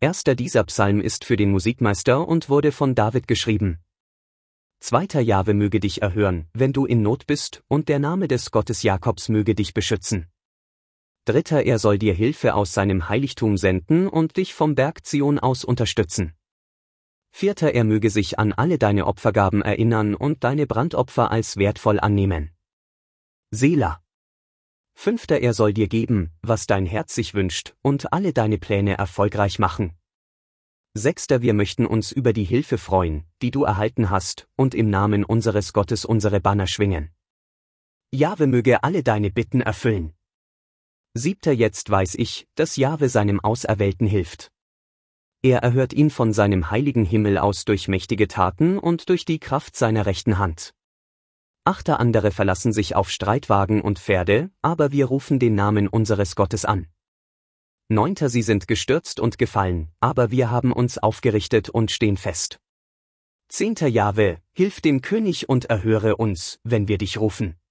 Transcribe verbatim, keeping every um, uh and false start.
Erster dieser Psalm ist für den Musikmeister und wurde von David geschrieben. Zweiter Jahwe möge dich erhören, wenn du in Not bist, und der Name des Gottes Jakobs möge dich beschützen. Dritter, er soll dir Hilfe aus seinem Heiligtum senden und dich vom Berg Zion aus unterstützen. Vierter, er möge sich an alle deine Opfergaben erinnern und deine Brandopfer als wertvoll annehmen. Selah. Fünfter, er soll dir geben, was dein Herz sich wünscht, und alle deine Pläne erfolgreich machen. Sechster, wir möchten uns über die Hilfe freuen, die du erhalten hast, und im Namen unseres Gottes unsere Banner schwingen. Jahwe möge alle deine Bitten erfüllen. Siebter, jetzt weiß ich, dass Jahwe seinem Auserwählten hilft. Er erhört ihn von seinem heiligen Himmel aus durch mächtige Taten und durch die Kraft seiner rechten Hand. Achter, andere verlassen sich auf Streitwagen und Pferde, aber wir rufen den Namen unseres Gottes an. Neunter, sie sind gestürzt und gefallen, aber wir haben uns aufgerichtet und stehen fest. Zehnter, Jahwe, hilf dem König und erhöre uns, wenn wir dich rufen.